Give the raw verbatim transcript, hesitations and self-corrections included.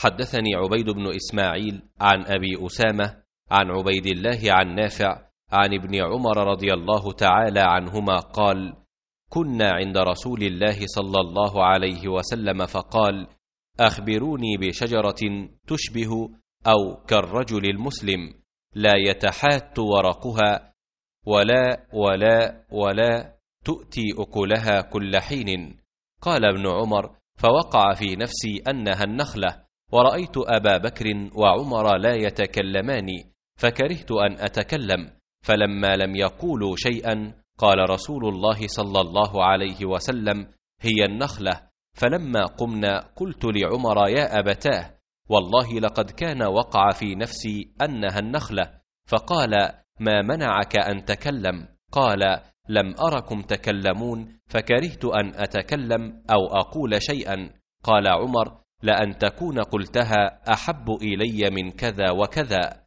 حدثني عبيد بن إسماعيل عن أبي أسامة عن عبيد الله عن نافع عن ابن عمر رضي الله تعالى عنهما قال: كنا عند رسول الله صلى الله عليه وسلم فقال: أخبروني بشجرة تشبه أو كالرجل المسلم لا يتحات ورقها ولا ولا ولا تؤتي أكلها كل حين. قال ابن عمر: فوقع في نفسي أنها النخلة، ورأيت أبا بكر وعمر لا يتكلمان فكرهت أن أتكلم، فلما لم يقولوا شيئا قال رسول الله صلى الله عليه وسلم: هي النخلة. فلما قمنا قلت لعمر: يا أبتاه، والله لقد كان وقع في نفسي أنها النخلة. فقال: ما منعك أن تكلم؟ قال: لم أركم تكلمون فكرهت أن أتكلم أو أقول شيئا. قال عمر: لأن تكون قلتها أحب إلي من كذا وكذا.